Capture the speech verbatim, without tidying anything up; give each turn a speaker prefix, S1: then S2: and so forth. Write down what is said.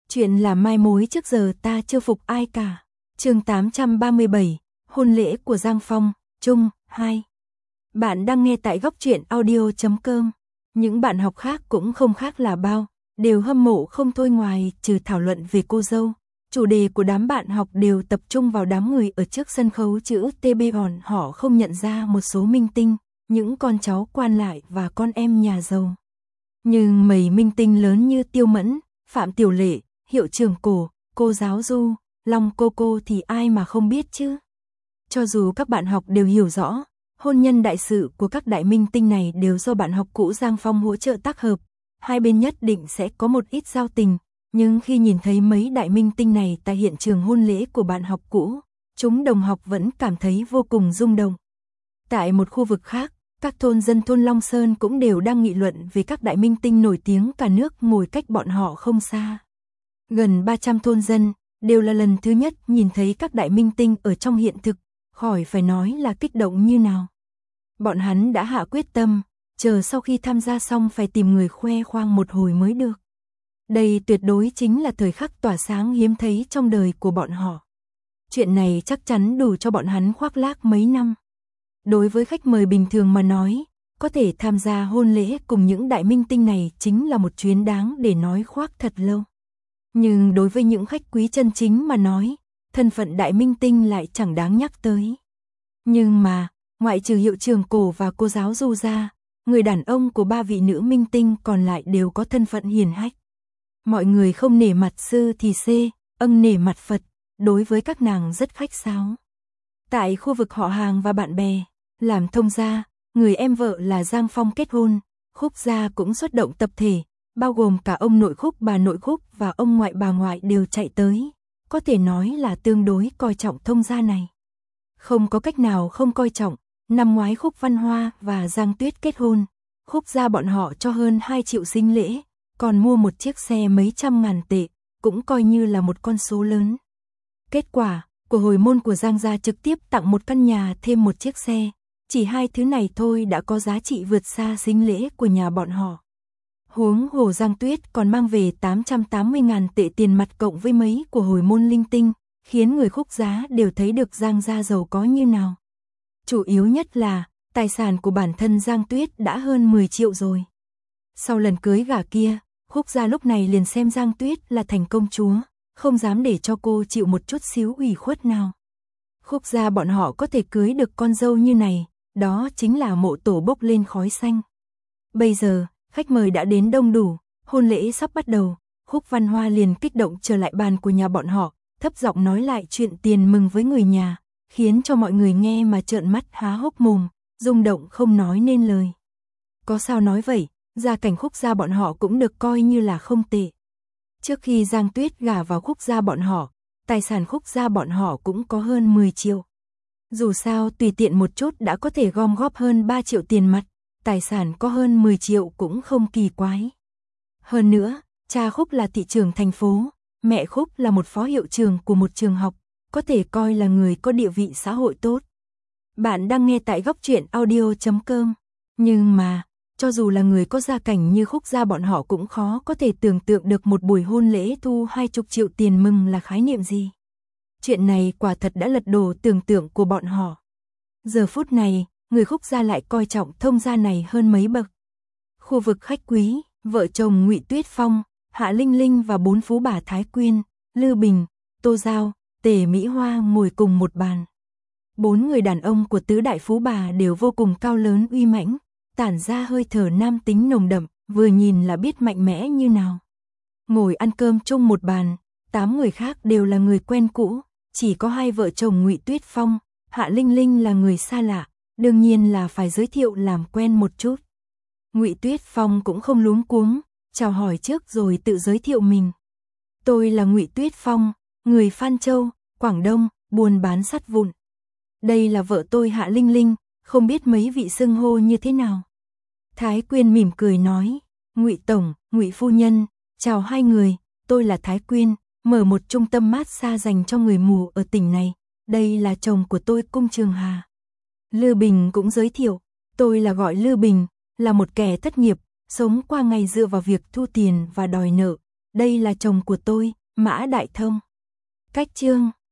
S1: Chuyện là mai mối trước giờ ta chưa phục ai cả. Chương tám trăm ba mươi bảy, hôn lễ của Giang Phong, Trung, hai. Bạn đang nghe tại góc truyện audio chấm com. Những bạn học khác cũng không khác là bao, đều hâm mộ không thôi ngoài trừ thảo luận về cô dâu. Chủ đề của đám bạn học đều tập trung vào đám người ở trước sân khấu chữ T B hòn, họ không nhận ra một số minh tinh, những con cháu quan lại và con em nhà giàu. Nhưng mấy minh tinh lớn như Tiêu Mẫn, Phạm Tiểu Lệ, Hiệu Trưởng Cổ, cô giáo Du, Long Cô Cô thì ai mà không biết chứ. Cho dù các bạn học đều hiểu rõ, hôn nhân đại sự của các đại minh tinh này đều do bạn học cũ Giang Phong hỗ trợ tác hợp, hai bên nhất định sẽ có một ít giao tình, nhưng khi nhìn thấy mấy đại minh tinh này tại hiện trường hôn lễ của bạn học cũ, chúng đồng học vẫn cảm thấy vô cùng rung động. Tại một khu vực khác, các thôn dân thôn Long Sơn cũng đều đang nghị luận về các đại minh tinh nổi tiếng cả nước ngồi cách bọn họ không xa. Gần ba trăm thôn dân, đều là lần thứ nhất nhìn thấy các đại minh tinh ở trong hiện thực, khỏi phải nói là kích động như nào. Bọn hắn đã hạ quyết tâm, chờ sau khi tham gia xong phải tìm người khoe khoang một hồi mới được. Đây tuyệt đối chính là thời khắc tỏa sáng hiếm thấy trong đời của bọn họ. Chuyện này chắc chắn đủ cho bọn hắn khoác lác mấy năm. Đối với khách mời bình thường mà nói, có thể tham gia hôn lễ cùng những đại minh tinh này chính là một chuyến đáng để nói khoác thật lâu. Nhưng đối với những khách quý chân chính mà nói, thân phận đại minh tinh lại chẳng đáng nhắc tới. Nhưng mà, ngoại trừ Hiệu Trưởng Cổ và cô giáo Du ra, người đàn ông của ba vị nữ minh tinh còn lại đều có thân phận hiền hách. Mọi người không nể mặt sư thì xê, âng nể mặt Phật, đối với các nàng rất khách sáo. Tại khu vực họ hàng và bạn bè, làm thông gia, người em vợ là Giang Phong kết hôn, Khúc gia cũng xuất động tập thể, bao gồm cả ông nội Khúc, bà nội Khúc và ông ngoại bà ngoại đều chạy tới, có thể nói là tương đối coi trọng thông gia này. Không có cách nào không coi trọng, năm ngoái Khúc Văn Hoa và Giang Tuyết kết hôn, Khúc gia bọn họ cho hơn hai triệu sinh lễ, còn mua một chiếc xe mấy trăm ngàn tệ, cũng coi như là một con số lớn. Kết quả, của hồi môn của Giang gia trực tiếp tặng một căn nhà thêm một chiếc xe, chỉ hai thứ này thôi đã có giá trị vượt xa sinh lễ của nhà bọn họ. Huống hồ Giang Tuyết còn mang về tám trăm tám mươi ngàn tệ tiền mặt cộng với mấy của hồi môn linh tinh, khiến người Khúc giá đều thấy được Giang gia giàu có như nào. Chủ yếu nhất là, tài sản của bản thân Giang Tuyết đã hơn mười triệu rồi. Sau lần cưới gả kia, Khúc gia lúc này liền xem Giang Tuyết là thành công chúa, không dám để cho cô chịu một chút xíu ủy khuất nào. Khúc gia bọn họ có thể cưới được con dâu như này, đó chính là mộ tổ bốc lên khói xanh. Bây giờ, khách mời đã đến đông đủ, hôn lễ sắp bắt đầu, Khúc Văn Hoa liền kích động trở lại bàn của nhà bọn họ, thấp giọng nói lại chuyện tiền mừng với người nhà, khiến cho mọi người nghe mà trợn mắt há hốc mồm, rung động không nói nên lời. Có sao nói vậy, gia cảnh Khúc gia bọn họ cũng được coi như là không tệ. Trước khi Giang Tuyết gả vào Khúc gia bọn họ, tài sản Khúc gia bọn họ cũng có hơn mười triệu. Dù sao tùy tiện một chút đã có thể gom góp hơn ba triệu tiền mặt, tài sản có hơn mười triệu cũng không kỳ quái. Hơn nữa, cha Khúc là thị trưởng thành phố, mẹ Khúc là một phó hiệu trưởng của một trường học, có thể coi là người có địa vị xã hội tốt. Bạn đang nghe tại góc truyện audio chấm com. Nhưng mà, cho dù là người có gia cảnh như Khúc gia bọn họ cũng khó có thể tưởng tượng được một buổi hôn lễ thu hai chục triệu tiền mừng là khái niệm gì. Chuyện này quả thật đã lật đổ tưởng tượng của bọn họ. Giờ phút này, người Khúc gia lại coi trọng thông gia này hơn mấy bậc. Khu vực khách quý, vợ chồng Ngụy Tuyết Phong, Hạ Linh Linh và bốn phú bà Thái Quyên, Lư Bình, Tô Giao, Tề Mỹ Hoa ngồi cùng một bàn. Bốn người đàn ông của tứ đại phú bà đều vô cùng cao lớn uy mãnh, tản ra hơi thở nam tính nồng đậm, vừa nhìn là biết mạnh mẽ như nào. Ngồi ăn cơm chung một bàn, tám người khác đều là người quen cũ, chỉ có hai vợ chồng Ngụy Tuyết Phong, Hạ Linh Linh là người xa lạ, đương nhiên là phải giới thiệu làm quen một chút. Ngụy Tuyết Phong cũng không luống cuống, chào hỏi trước rồi tự giới thiệu mình. Tôi là Ngụy Tuyết Phong, người Phan Châu, Quảng Đông, buôn bán sắt vụn. Đây là vợ tôi Hạ Linh Linh, không biết mấy vị xưng hô như thế nào. Thái Quyên mỉm cười nói, Ngụy tổng, Ngụy phu nhân, chào hai người, tôi là Thái Quyên, mở một trung tâm massage dành cho người mù ở tỉnh này, đây là chồng của tôi Cung Trường Hà. Lư Bình cũng giới thiệu, tôi là gọi Lư Bình, là một kẻ thất nghiệp, sống qua ngày dựa vào việc thu tiền và đòi nợ, đây là chồng của tôi, Mã Đại Thông. Cách chương